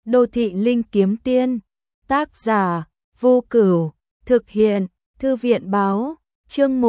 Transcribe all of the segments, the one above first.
Đô thị linh kiếm tiên. Tác giả: Vô Cửu. Thực hiện: Thư viện báo. Chương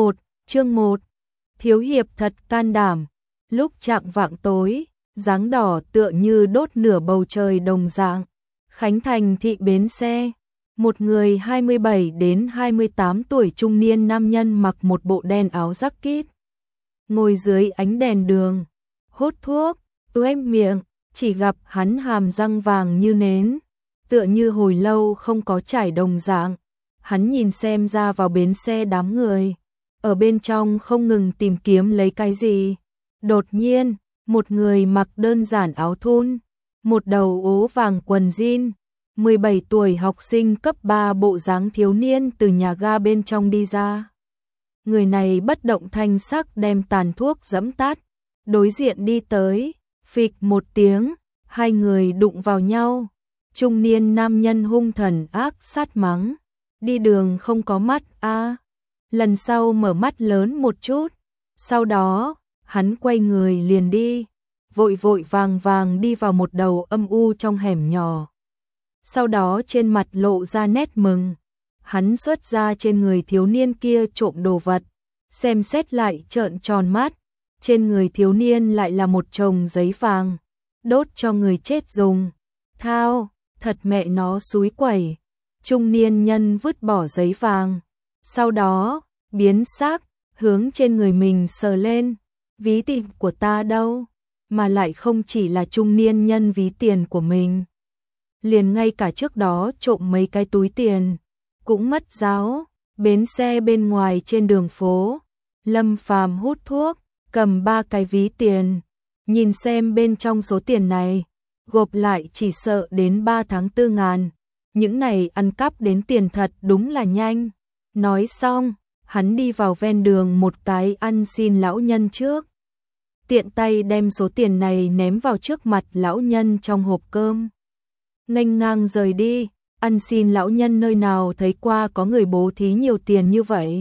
1. Thiếu hiệp thật can đảm. Lúc chạng vạng tối, dáng đỏ tựa như đốt nửa bầu trời đồng dạng. Khánh Thành thị bến xe. Một người 27 đến 28 tuổi trung niên nam nhân mặc một bộ đen áo jacket, ngồi dưới ánh đèn đường, hút thuốc, tuét miệng, chỉ gặp hắn hàm răng vàng như nến, tựa như hồi lâu không có chải đồng dạng. Hắn nhìn xem ra vào bến xe đám người, ở bên trong không ngừng tìm kiếm lấy cái gì. Đột nhiên, một người mặc đơn giản áo thun, một đầu ố vàng quần jean, 17 tuổi học sinh cấp 3 bộ dáng thiếu niên từ nhà ga bên trong đi ra. Người này bất động thanh sắc đem tàn thuốc giẫm tắt, đối diện đi tới, phịch một tiếng, hai người đụng vào nhau. Trung niên nam nhân hung thần ác sát mắng, đi đường không có mắt a, lần sau mở mắt lớn một chút. Sau đó, hắn quay người liền đi, vội vội vàng vàng đi vào một đầu âm u trong hẻm nhỏ. Sau đó trên mặt lộ ra nét mừng, hắn xuất ra trên người thiếu niên kia trộm đồ vật, xem xét lại trợn tròn mắt, trên người thiếu niên lại là một chồng giấy vàng, đốt cho người chết dùng. Thao, thật mẹ nó xúi quẩy. Trung niên nhân vứt bỏ giấy vàng, sau đó, biến sắc, hướng trên người mình sờ lên, ví tiền của ta đâu, mà lại không chỉ là trung niên nhân ví tiền của mình. Liền ngay cả trước đó trộm mấy cái túi tiền, cũng mất giáo. Bến xe bên ngoài trên đường phố, Lâm Phàm hút thuốc, cầm 3 cái ví tiền, nhìn xem bên trong số tiền này, gộp lại chỉ sợ đến 3 tháng 4 ngàn. Những này ăn cắp đến tiền thật đúng là nhanh. Nói xong, hắn đi vào ven đường một cái ăn xin lão nhân trước, tiện tay đem số tiền này ném vào trước mặt lão nhân trong hộp cơm, nghênh ngang rời đi. Ăn xin lão nhân nơi nào thấy qua có người bố thí nhiều tiền như vậy.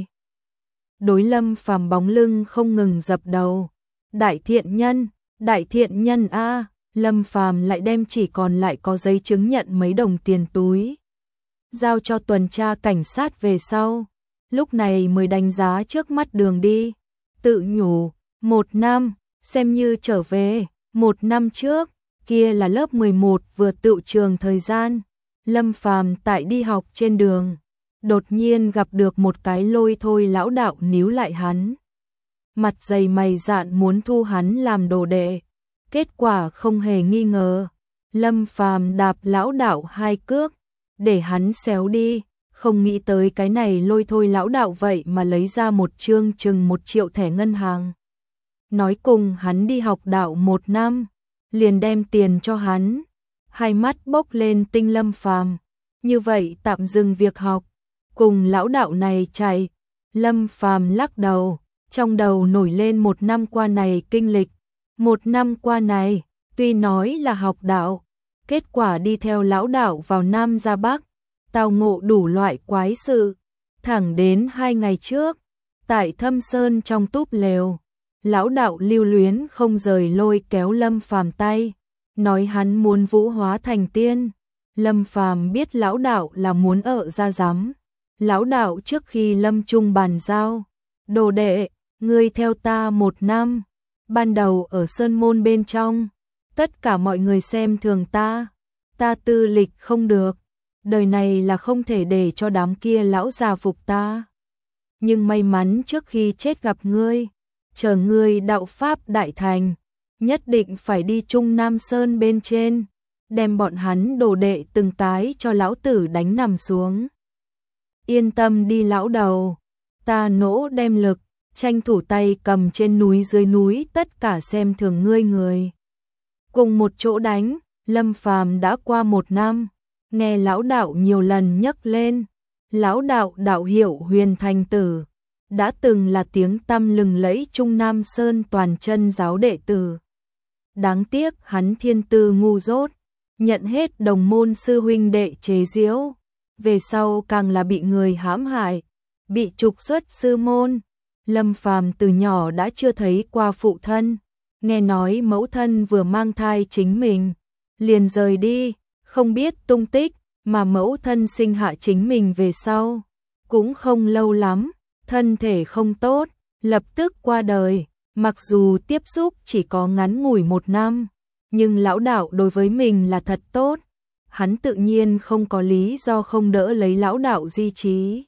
Đối Lâm Phàm bóng lưng không ngừng dập đầu. Đại thiện nhân a. Lâm Phàm lại đem chỉ còn lại có giấy chứng nhận mấy đồng tiền túi, giao cho tuần tra cảnh sát về sau. Lúc này mới đánh giá trước mắt đường đi, tự nhủ, 1 năm, xem như trở về, 1 năm trước, kia là lớp 11 vừa tựu trường thời gian. Lâm Phàm tại đi học trên đường, đột nhiên gặp được một cái lôi thôi lão đạo níu lại hắn. Mặt dày mày dạn muốn thu hắn làm đồ đệ. Kết quả không hề nghi ngờ, Lâm Phàm đạp lão đạo 2 cước, để hắn xéo đi. Không nghĩ tới cái này lôi thôi lão đạo vậy mà lấy ra một chương chừng 1 triệu thẻ ngân hàng. Nói cùng hắn đi học đạo 1 năm, liền đem tiền cho hắn. Hai mắt bốc lên tinh Lâm Phàm, như vậy tạm dừng việc học, cùng lão đạo này chạy. Lâm Phàm lắc đầu, trong đầu nổi lên 1 năm qua này kinh lịch. 1 năm qua này, tuy nói là học đạo, kết quả đi theo lão đạo vào Nam ra Bắc, tao ngộ đủ loại quái sự. Thẳng đến 2 ngày trước, tại Thâm Sơn trong túp lều, lão đạo lưu luyến không rời lôi kéo Lâm Phàm tay, nói hắn muốn vũ hóa thành tiên. Lâm Phàm biết lão đạo là muốn ở ra giám. Lão đạo trước khi lâm chung bàn giao, đồ đệ, ngươi theo ta 1 năm. Ban đầu ở sơn môn bên trong, tất cả mọi người xem thường ta tư lịch không được, đời này là không thể để cho đám kia lão già phục ta. Nhưng may mắn trước khi chết gặp ngươi, chờ ngươi đạo pháp đại thành, nhất định phải đi Trung Nam Sơn bên trên, đem bọn hắn đồ đệ từng cái cho lão tử đánh nằm xuống. Yên tâm đi lão đầu, ta nỗ đem lực, tranh thủ tay cầm trên núi dưới núi tất cả xem thường ngươi người. Cùng một chỗ đánh. Lâm Phàm đã qua 1 năm, nghe lão đạo nhiều lần nhắc lên. Lão đạo đạo hiệu Huyền Thành Tử, đã từng là tiếng tăm lừng lẫy Trung Nam Sơn toàn chân giáo đệ tử. Đáng tiếc hắn thiên tư ngu dốt, nhận hết đồng môn sư huynh đệ chế giễu, về sau càng là bị người hãm hại, bị trục xuất sư môn. Lâm Phàm từ nhỏ đã chưa thấy qua phụ thân, nghe nói mẫu thân vừa mang thai chính mình, liền rời đi, không biết tung tích, mà mẫu thân sinh hạ chính mình về sau. Cũng không lâu lắm, thân thể không tốt, lập tức qua đời. Mặc dù tiếp xúc chỉ có ngắn ngủi 1 năm, nhưng lão đạo đối với mình là thật tốt. Hắn tự nhiên không có lý do không đỡ lấy lão đạo di trí.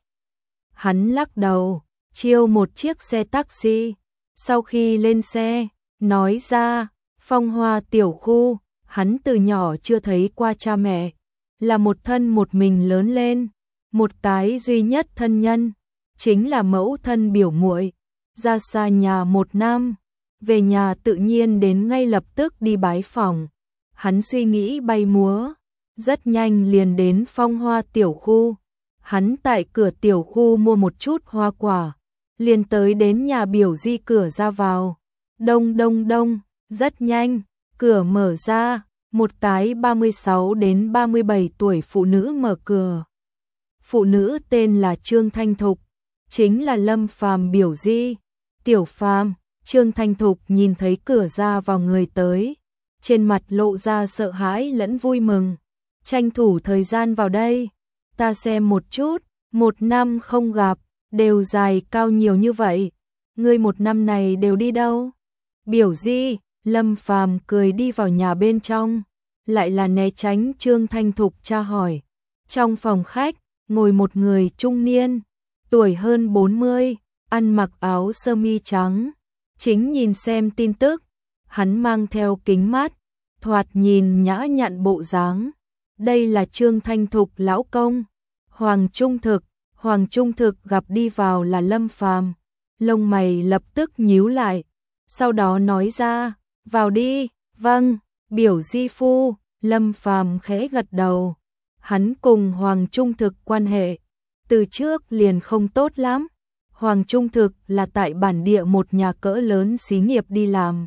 Hắn lắc đầu, chiêu một chiếc xe taxi. Sau khi lên xe, nói ra, Phong Hoa tiểu khu, hắn từ nhỏ chưa thấy qua cha mẹ. Là một thân một mình lớn lên. Một cái duy nhất thân nhân, chính là mẫu thân biểu muội. Ra xa nhà 1 năm, về nhà tự nhiên đến ngay lập tức đi bái phỏng. Hắn suy nghĩ bay múa, rất nhanh liền đến Phong Hoa tiểu khu. Hắn tại cửa tiểu khu mua một chút hoa quả, liền tới đến nhà biểu di cửa ra vào. Đông đông đông, rất nhanh, cửa mở ra, một cái 36 đến 37 tuổi phụ nữ mở cửa. Phụ nữ tên là Trương Thanh Thục, chính là Lâm Phàm biểu di. Tiểu Phàm, Trương Thanh Thục nhìn thấy cửa ra vào người tới, trên mặt lộ ra sợ hãi lẫn vui mừng. Tranh thủ thời gian vào đây, ta xem một chút, 1 năm không gặp, đều dài cao nhiều như vậy, ngươi 1 năm này đều đi đâu? Biểu di, Lâm Phàm cười đi vào nhà bên trong, lại là né tránh Trương Thanh Thục tra hỏi. Trong phòng khách, ngồi một người trung niên, tuổi hơn 40, ăn mặc áo sơ mi trắng, chính nhìn xem tin tức. Hắn mang theo kính mát, thoạt nhìn nhã nhặn bộ dáng. Đây là Trương Thanh Thục lão công, Hoàng Trung Thực. Hoàng Trung Thực gặp đi vào là Lâm Phàm, lông mày lập tức nhíu lại, sau đó nói ra, vào đi. Vâng, biểu di phu. Lâm Phàm khẽ gật đầu. Hắn cùng Hoàng Trung Thực quan hệ từ trước liền không tốt lắm. Hoàng Trung Thực là tại bản địa một nhà cỡ lớn xí nghiệp đi làm,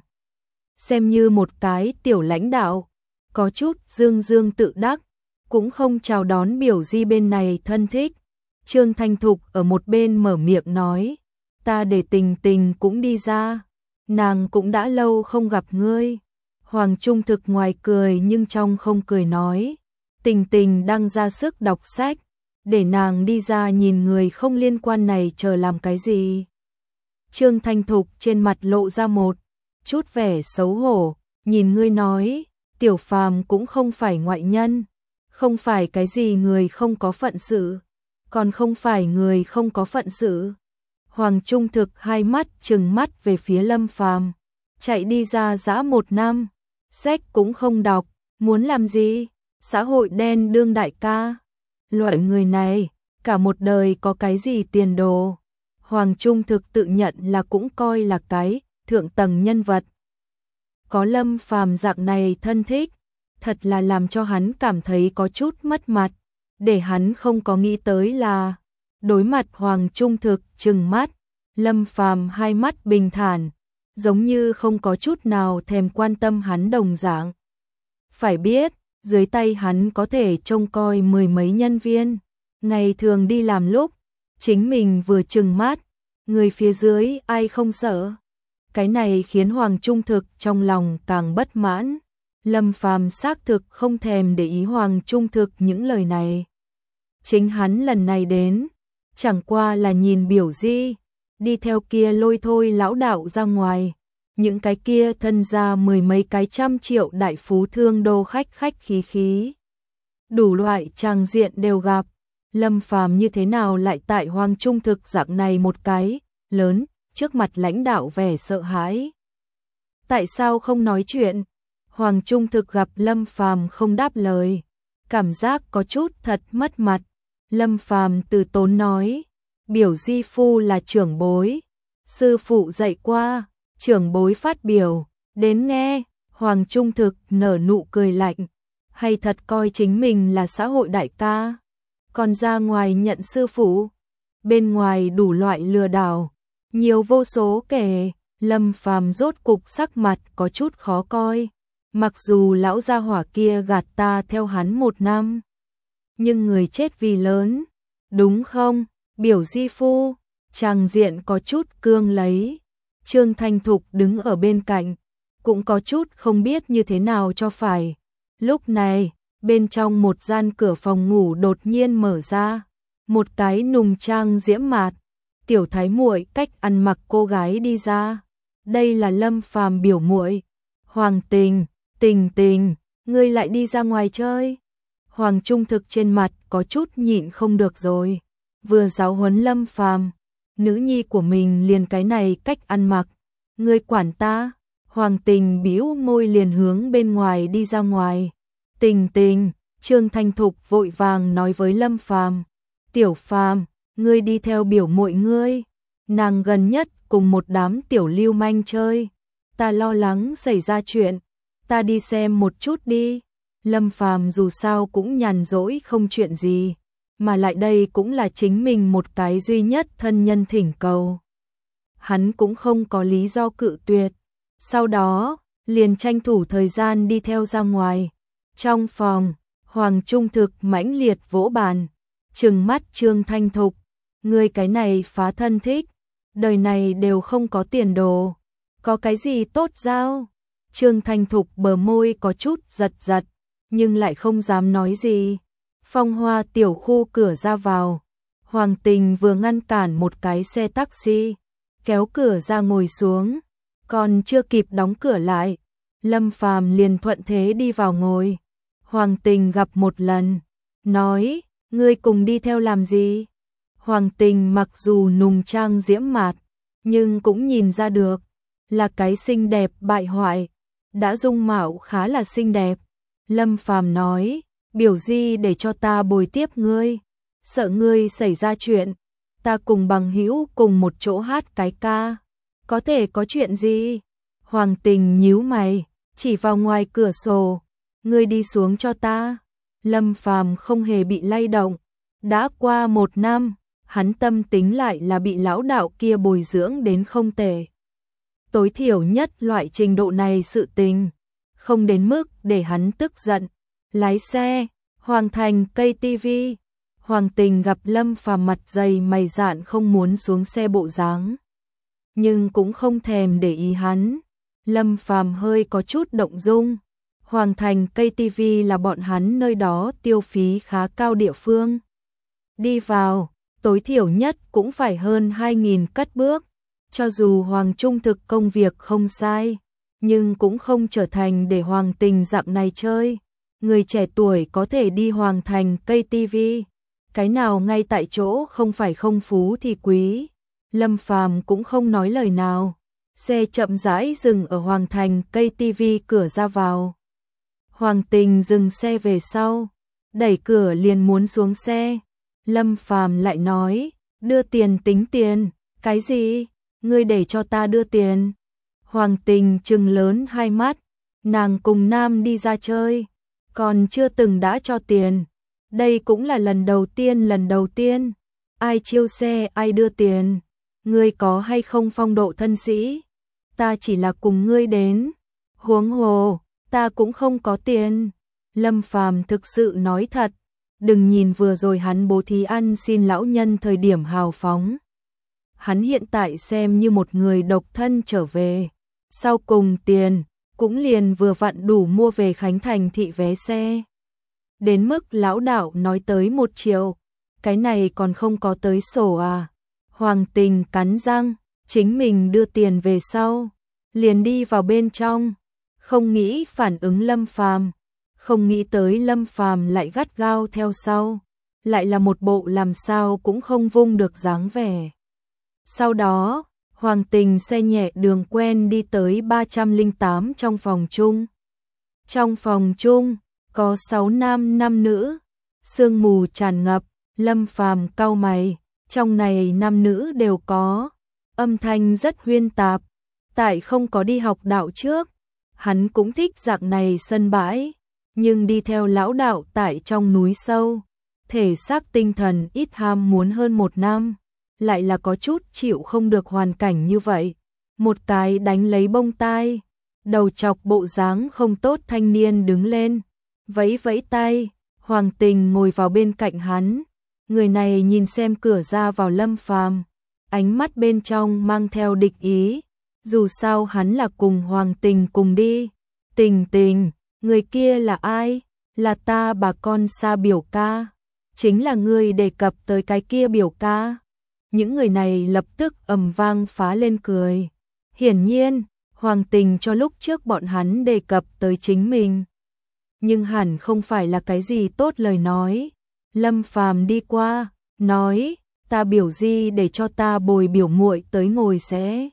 xem như một cái tiểu lãnh đạo, có chút dương dương tự đắc, cũng không chào đón biểu di bên này thân thích. Trương Thanh Thục ở một bên mở miệng nói, ta để Tình Tình cũng đi ra, nàng cũng đã lâu không gặp ngươi. Hoàng Trung Thực ngoài cười nhưng trong không cười nói, Tình Tình đang ra sức đọc sách, để nàng đi ra nhìn người không liên quan này chờ làm cái gì. Trương Thanh Thục trên mặt lộ ra một chút vẻ xấu hổ, nhìn ngươi nói, Tiểu Phàm cũng không phải ngoại nhân, không phải cái gì người không có phận sự, còn không phải người không có phận sự. Hoàng Trung Thực hai mắt trừng mắt về phía Lâm Phàm, chạy đi ra dã 1 năm, sách cũng không đọc, muốn làm gì? Xã hội đen đương đại ca. Loại người này, cả một đời có cái gì tiền đồ. Hoàng Trung Thực tự nhận là cũng coi là cái thượng tầng nhân vật. Có Lâm Phàm dạng này thân thích, thật là làm cho hắn cảm thấy có chút mất mặt. Để hắn không có nghĩ tới là, đối mặt Hoàng Trung Thực trừng mắt, Lâm Phàm hai mắt bình thản, giống như không có chút nào thèm quan tâm hắn đồng dạng. Phải biết, dưới tay hắn có thể trông coi 10 mấy nhân viên, ngày thường đi làm lúc, chính mình vừa trừng mắt, người phía dưới ai không sợ. Cái này khiến Hoàng Trung Thực trong lòng càng bất mãn. Lâm Phàm xác thực không thèm để ý Hoàng Trung Thực những lời này. Chính hắn lần này đến, chẳng qua là nhìn biểu di, đi theo kia lôi thôi lão đạo ra ngoài. Những cái kia thân ra 10 mấy cái trăm triệu đại phú thương đô khách khách khí khí. Đủ loại tràng diện đều gặp. Lâm Phàm như thế nào lại tại Hoàng Trung Thực dạng này một cái lớn, trước mặt lãnh đạo vẻ sợ hãi. Tại sao không nói chuyện? Hoàng Trung Thực gặp Lâm Phàm không đáp lời, cảm giác có chút thật mất mặt. Lâm Phàm từ tốn nói, biểu di phu là trưởng bối, sư phụ dạy qua, trưởng bối phát biểu, đến nghe. Hoàng Trung Thực nở nụ cười lạnh, hay thật coi chính mình là xã hội đại ca, còn ra ngoài nhận sư phụ. Bên ngoài đủ loại lừa đảo, nhiều vô số kể. Lâm Phàm rốt cục sắc mặt có chút khó coi. Mặc dù lão gia hỏa kia gạt ta theo hắn 1 năm, nhưng người chết vì lớn, đúng không? Biểu di phu, tràng diện có chút cương lấy. Trương Thanh Thục đứng ở bên cạnh, cũng có chút không biết như thế nào cho phải. Lúc này, bên trong một gian cửa phòng ngủ đột nhiên mở ra, một cái nùng trang diễm mạt, tiểu thái muội cách ăn mặc cô gái đi ra. Đây là Lâm Phàm biểu muội. Hoàng Tình, Tình Tình, ngươi lại đi ra ngoài chơi? Hoàng Trung Thực trên mặt có chút nhịn không được rồi. Vừa giáo huấn Lâm Phàm, nữ nhi của mình liền cái này cách ăn mặc, ngươi quản ta? Hoàng Tình bĩu môi liền hướng bên ngoài đi ra ngoài. Tình Tình, Trương Thanh Thục vội vàng nói với Lâm Phàm, "Tiểu Phàm, ngươi đi theo biểu muội ngươi, nàng gần nhất cùng một đám tiểu lưu manh chơi, ta lo lắng xảy ra chuyện, ta đi xem một chút đi." Lâm Phàm dù sao cũng nhàn rỗi không chuyện gì, mà lại đây cũng là chính mình một cái duy nhất thân nhân thỉnh cầu. Hắn cũng không có lý do cự tuyệt. Sau đó, liền tranh thủ thời gian đi theo ra ngoài. Trong phòng, Hoàng Trung Thực mãnh liệt vỗ bàn, trừng mắt Trương Thanh Thục, "Ngươi cái này phá thân thích, đời này đều không có tiền đồ, có cái gì tốt giao?" Trương Thanh Thục bờ môi có chút giật giật, nhưng lại không dám nói gì. Phong Hoa tiểu khu cửa ra vào, Hoàng Tình vừa ngăn cản một cái xe taxi, kéo cửa ra ngồi xuống, còn chưa kịp đóng cửa lại, Lâm Phàm liền thuận thế đi vào ngồi. Hoàng Tình gặp một lần, nói, "Ngươi cùng đi theo làm gì?" Hoàng Tình mặc dù nùng trang diễm mạt, nhưng cũng nhìn ra được, là cái xinh đẹp bại hoại, đã dung mạo khá là xinh đẹp. Lâm Phàm nói, "Biểu Di để cho ta bồi tiếp ngươi, sợ ngươi xảy ra chuyện, ta cùng bằng hữu cùng một chỗ hát cái ca, có thể có chuyện gì?" Hoàng Tình nhíu mày, chỉ vào ngoài cửa sổ, "Ngươi đi xuống cho ta." Lâm Phàm không hề bị lay động, đã qua 1 năm, hắn tâm tính lại là bị lão đạo kia bồi dưỡng đến không tệ. Tối thiểu nhất loại trình độ này sự tình, không đến mức để hắn tức giận. Lái xe, Hoàng Thành cây tivi. Hoàng Tình gặp Lâm Phàm mặt dày mày dạn không muốn xuống xe bộ dáng, nhưng cũng không thèm để ý hắn. Lâm Phàm hơi có chút động dung. Hoàng Thành cây tivi là bọn hắn nơi đó tiêu phí khá cao địa phương. Đi vào, tối thiểu nhất cũng phải hơn 2.000 cất bước. Cho dù Hoàng Trung Thực công việc không sai, nhưng cũng không trở thành để Hoàng Tình dạng này chơi. Người trẻ tuổi có thể đi Hoàng Thành cây tivi, cái nào ngay tại chỗ không phải không phú thì quý. Lâm Phàm cũng không nói lời nào. Xe chậm rãi dừng ở Hoàng Thành cây tivi cửa ra vào. Hoàng Tình dừng xe về sau, đẩy cửa liền muốn xuống xe. Lâm Phàm lại nói, "Đưa tiền tính tiền." "Cái gì? Ngươi để cho ta đưa tiền?" Hoàng Tình trừng lớn hai mắt, nàng cùng nam đi ra chơi, còn chưa từng đã cho tiền. Đây cũng là lần đầu tiên. Ai chiêu xe ai đưa tiền. Ngươi có hay không phong độ thân sĩ? Ta chỉ là cùng ngươi đến. Huống hồ, ta cũng không có tiền. Lâm Phàm thực sự nói thật, đừng nhìn vừa rồi hắn bố thí ăn xin lão nhân thời điểm hào phóng. Hắn hiện tại xem như một người độc thân trở về, sau cùng tiền cũng liền vừa vặn đủ mua về Khánh Thành thị vé xe. Đến mức lão đạo nói tới 1 triệu, cái này còn không có tới sổ à. Hoàng Tình cắn răng, chính mình đưa tiền về sau, liền đi vào bên trong, không nghĩ phản ứng Lâm Phàm, không nghĩ tới Lâm Phàm lại gắt gao theo sau, lại là một bộ làm sao cũng không vung được dáng vẻ. Sau đó, Hoàng Tình xe nhẹ đường quen đi tới 308 trong phòng chung. Trong phòng chung, có 6 nam 5 nữ, sương mù tràn ngập, Lâm Phàm cau mày, trong này nam nữ đều có, âm thanh rất huyên tạp, tại không có đi học đạo trước, hắn cũng thích dạng này sân bãi, nhưng đi theo lão đạo tại trong núi sâu, thể xác tinh thần ít ham muốn hơn 1 năm, lại là có chút chịu không được hoàn cảnh như vậy. Một cái đánh lấy bông tai, đầu chọc bộ dáng không tốt thanh niên đứng lên, vẫy vẫy tay, Hoàng Tình ngồi vào bên cạnh hắn. Người này nhìn xem cửa ra vào Lâm Phàm, ánh mắt bên trong mang theo địch ý, dù sao hắn là cùng Hoàng Tình cùng đi. "Tình Tình, người kia là ai?" Là ta bà con xa biểu ca. Chính là ngươi đề cập tới cái kia biểu ca. Những người này lập tức ầm vang phá lên cười. Hiển nhiên, Hoàng Tình cho lúc trước bọn hắn đề cập tới chính mình. Nhưng hẳn không phải là cái gì tốt lời nói. Lâm Phàm đi qua, nói, ta biểu di để cho ta bồi biểu muội tới ngồi sẽ.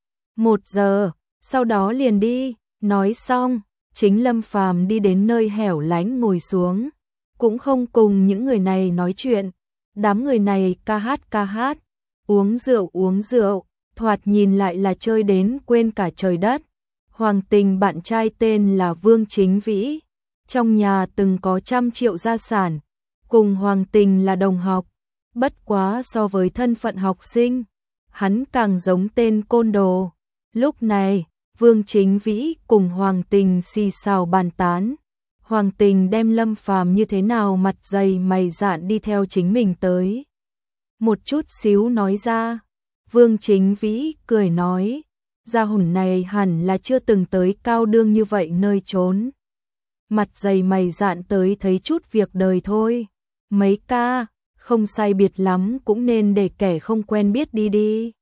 1 giờ, sau đó liền đi, nói xong, chính Lâm Phàm đi đến nơi hẻo lánh ngồi xuống, cũng không cùng những người này nói chuyện. Đám người này ca hát, uống rượu, thoạt nhìn lại là chơi đến quên cả trời đất. Hoàng Tình bạn trai tên là Vương Chính Vĩ, trong nhà từng có 100 triệu gia sản, cùng Hoàng Tình là đồng học, bất quá so với thân phận học sinh, hắn càng giống tên côn đồ. Lúc này, Vương Chính Vĩ cùng Hoàng Tình xì xào bàn tán. Hoàng Tình đem Lâm Phàm như thế nào mặt dày mày dạn đi theo chính mình tới. Một chút xíu nói ra, Vương Chính Vĩ cười nói, gia hồn này hẳn là chưa từng tới cao đương như vậy nơi trốn. Mặt dày mày dạn tới thấy chút việc đời thôi. Mấy ca, không sai biệt lắm cũng nên để kẻ không quen biết đi đi.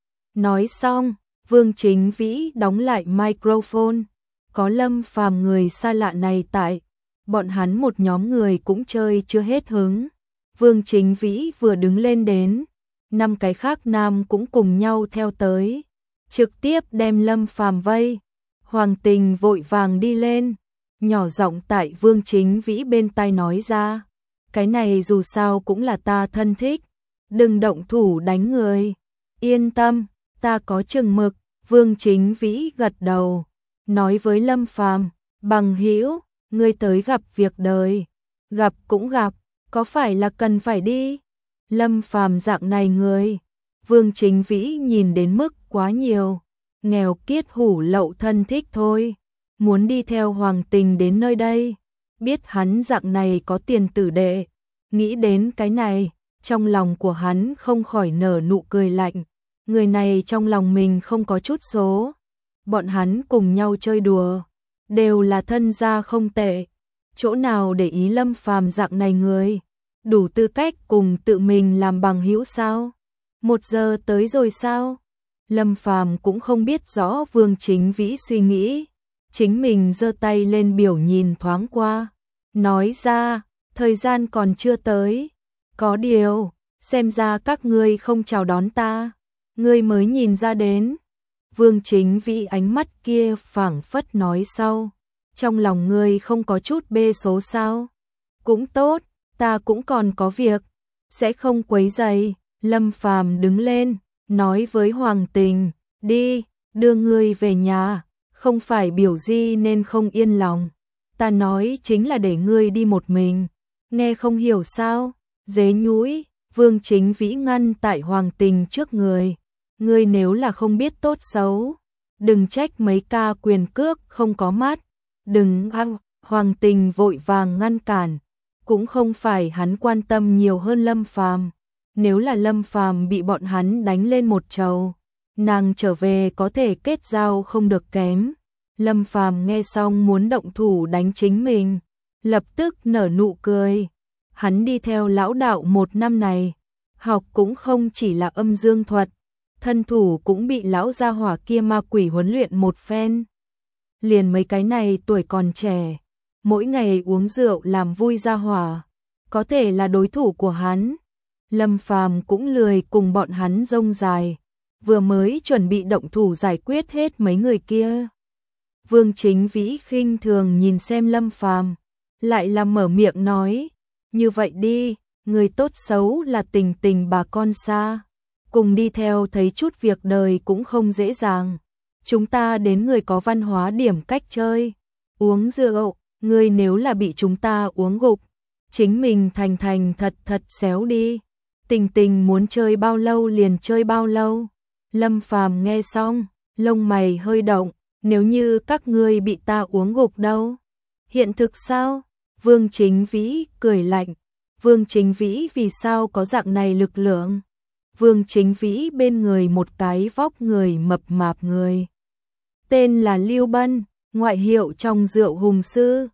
Nói xong, Vương Chính Vĩ đóng lại microphone. Có Lâm Phàm người xa lạ này tại, bọn hắn một nhóm người cũng chơi chưa hết hứng. Vương Chính Vĩ vừa đứng lên đến, 5 cái khác nam cũng cùng nhau theo tới, trực tiếp đem Lâm Phàm vây. Hoàng Tình vội vàng đi lên, nhỏ giọng tại Vương Chính Vĩ bên tai nói ra, cái này dù sao cũng là ta thân thích, đừng động thủ đánh người, yên tâm, ta có chừng mực. Vương Chính Vĩ gật đầu, nói với Lâm Phàm, bằng hữu, ngươi tới gặp việc đời, gặp cũng gặp, có phải là cần phải đi? Lâm Phàm dạng này người, Vương Chính Vĩ nhìn đến mức quá nhiều, nghèo kiết hủ lậu thân thích thôi, muốn đi theo Hoàng Tình đến nơi đây, biết hắn dạng này có tiền tử đệ, nghĩ đến cái này, trong lòng của hắn không khỏi nở nụ cười lạnh, người này trong lòng mình không có chút số, bọn hắn cùng nhau chơi đùa, đều là thân gia không tệ, chỗ nào để ý Lâm Phàm dạng này người, đủ tư cách cùng tự mình làm bằng hữu sao? 1 giờ tới rồi sao? Lâm Phàm cũng không biết rõ Vương Chính Vĩ suy nghĩ, chính mình giơ tay lên biểu nhìn thoáng qua, nói ra, thời gian còn chưa tới, có điều, xem ra các ngươi không chào đón ta, ngươi mới nhìn ra đến. Vương Chính Vĩ ánh mắt kia phảng phất nói sau, trong lòng ngươi không có chút bê số sao? Cũng tốt, ta cũng còn có việc, sẽ không quấy rầy. Lâm Phàm đứng lên, nói với Hoàng Tình, đi, đưa ngươi về nhà, không phải biểu di nên không yên lòng. Ta nói chính là để ngươi đi một mình, nghe không hiểu sao? Dế nhúi, Vương Chính Vĩ ngăn tại Hoàng Tình trước người. Ngươi nếu là không biết tốt xấu, đừng trách mấy ca quyền cước không có mắt, đừng ăn. Hoàng Tình vội vàng ngăn cản, cũng không phải hắn quan tâm nhiều hơn Lâm Phàm, nếu là Lâm Phàm bị bọn hắn đánh lên một trầu, nàng trở về có thể kết giao không được kém. Lâm Phàm nghe xong muốn động thủ đánh chính mình, lập tức nở nụ cười. Hắn đi theo lão đạo 1 năm này, học cũng không chỉ là âm dương thuật, thân thủ cũng bị lão gia hỏa kia ma quỷ huấn luyện một phen. Liền mấy cái này tuổi còn trẻ, mỗi ngày uống rượu làm vui gia hỏa, có thể là đối thủ của hắn. Lâm Phàm cũng lười cùng bọn hắn rông dài, vừa mới chuẩn bị động thủ giải quyết hết mấy người kia. Vương Chính Vĩ khinh thường nhìn xem Lâm Phàm, lại là mở miệng nói, như vậy đi, người tốt xấu là Tình Tình bà con xa, cùng đi theo thấy chút việc đời cũng không dễ dàng. Chúng ta đến người có văn hóa điểm cách chơi, uống rượu, ngươi nếu là bị chúng ta uống gục, chính mình thành thành thật thật xéo đi. Tình Tình muốn chơi bao lâu liền chơi bao lâu. Lâm Phàm nghe xong, lông mày hơi động, nếu như các ngươi bị ta uống gục đâu? Hiện thực sao? Vương Chính Vĩ cười lạnh. Vương Chính Vĩ vì sao có dạng này lực lượng? Vương Chính Vĩ bên người một cái vóc người mập mạp người. Tên là Lưu Bân, ngoại hiệu trong rượu hùng sư.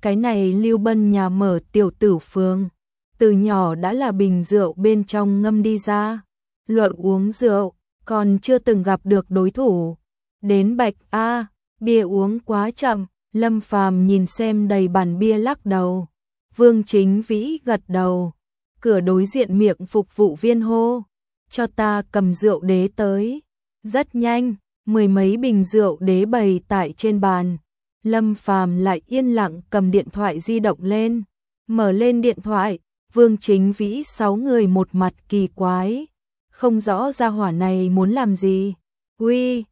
Cái này Lưu Bân nhà mở tiểu tử phường, từ nhỏ đã là bình rượu bên trong ngâm đi ra. Luận uống rượu, còn chưa từng gặp được đối thủ. Đến Bạch A, bia uống quá chậm, Lâm Phàm nhìn xem đầy bàn bia lắc đầu. Vương Chính Vĩ gật đầu. Cửa đối diện miệng phục vụ viên hô, cho ta cầm rượu đế tới. Rất nhanh, mười mấy bình rượu đế bày tại trên bàn. Lâm Phàm lại yên lặng cầm điện thoại di động lên, mở lên điện thoại, Vương Chính Vĩ 6 người một mặt kỳ quái, không rõ gia hỏa này muốn làm gì. Uy,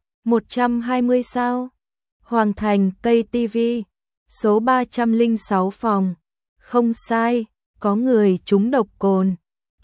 120 sao? Hoàng Thành cây TV, số 306 phòng. Không sai, có người trúng độc cồn.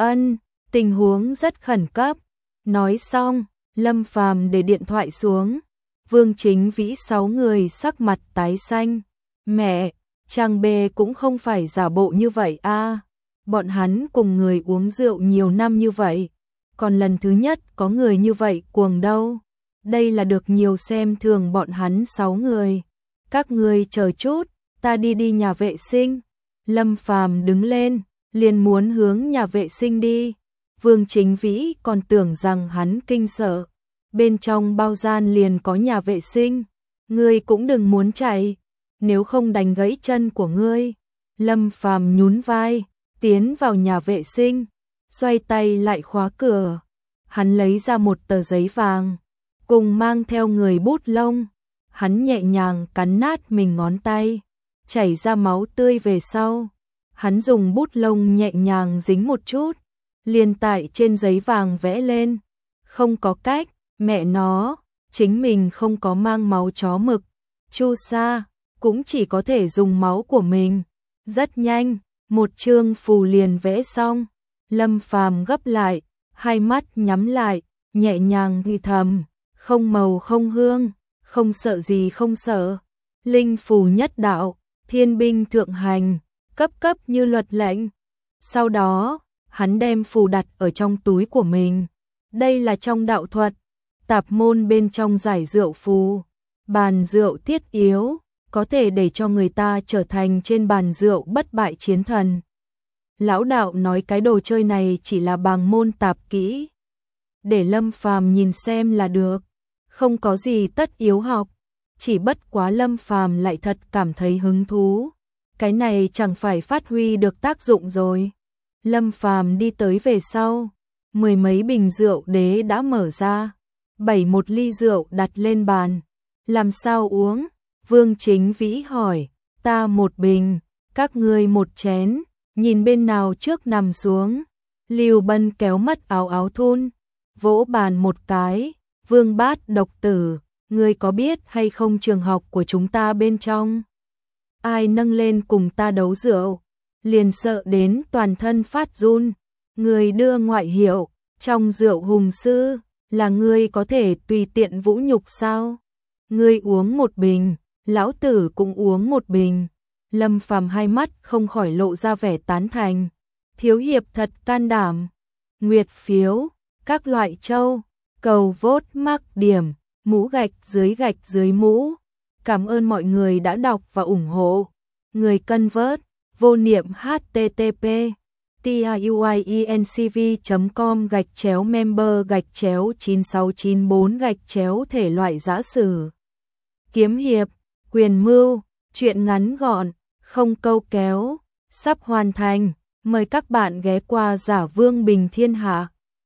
Tình huống rất khẩn cấp. Nói xong, Lâm Phàm để điện thoại xuống. Vương Chính Vĩ 6 người sắc mặt tái xanh. Mẹ, chàng bề cũng không phải giả bộ như vậy a. Bọn hắn cùng người uống rượu nhiều năm như vậy, còn lần thứ nhất có người như vậy cuồng đâu. Đây là được nhiều xem thường bọn hắn 6 người. Các người chờ chút, ta đi nhà vệ sinh. Lâm Phàm đứng lên, liền muốn hướng nhà vệ sinh đi. Vương Chính Vĩ còn tưởng rằng hắn kinh sợ. Bên trong bao gian liền có nhà vệ sinh. Ngươi cũng đừng muốn chạy, nếu không đánh gãy chân của ngươi. Lâm Phàm nhún vai, tiến vào nhà vệ sinh, xoay tay lại khóa cửa. Hắn lấy ra một tờ giấy vàng, cùng mang theo người bút lông. Hắn nhẹ nhàng cắn nát mình ngón tay, chảy ra máu tươi về sau. Hắn dùng bút lông nhẹ nhàng dính một chút, liền tại trên giấy vàng vẽ lên. Không có cách, mẹ nó, chính mình không có mang máu chó mực. Chu sa, cũng chỉ có thể dùng máu của mình. Rất nhanh, một chương phù liền vẽ xong. Lâm Phàm gấp lại, hai mắt nhắm lại, nhẹ nhàng thì thầm, không màu không hương, không sợ gì không sợ. Linh phù nhất đạo, thiên binh thượng hành, cấp cấp như luật lệnh. Sau đó, hắn đem phù đặt ở trong túi của mình. Đây là trong đạo thuật, tạp môn bên trong giải rượu phù. Bàn rượu thiết yếu, có thể để cho người ta trở thành trên bàn rượu bất bại chiến thần. Lão đạo nói cái đồ chơi này chỉ là bàng môn tạp kỹ, để Lâm Phàm nhìn xem là được, không có gì tất yếu học. Chỉ bất quá Lâm Phàm lại thật cảm thấy hứng thú. Cái này chẳng phải phát huy được tác dụng rồi. Lâm Phàm đi tới về sau, mười mấy bình rượu đế đã mở ra, bày một ly rượu đặt lên bàn. Làm sao uống? Vương Chính Vĩ hỏi. Ta một bình, các ngươi một chén, nhìn bên nào trước nằm xuống. Lưu Bân kéo mất áo áo thun, vỗ bàn một cái. Vương Bát độc tử, ngươi có biết hay không trường học của chúng ta bên trong ai nâng lên cùng ta đấu rượu, liền sợ đến toàn thân phát run. Người đưa ngoại hiệu, trong rượu hùng sư, là ngươi có thể tùy tiện vũ nhục sao? Ngươi uống một bình, lão tử cũng uống một bình. Lâm Phàm hai mắt không khỏi lộ ra vẻ tán thành. Thiếu hiệp thật can đảm. Nguyệt phiếu, các loại châu, cầu vốt mắc điểm, mũ gạch dưới mũ. Cảm ơn mọi người đã đọc và ủng hộ. Người cân vớt, vô niệm http tiuincv.com/member/9694/ thể loại giã sử. Kiếm hiệp, quyền mưu, truyện ngắn gọn, không câu kéo, sắp hoàn thành. Mời các bạn ghé qua Giả Vương Bình Thiên Hạ.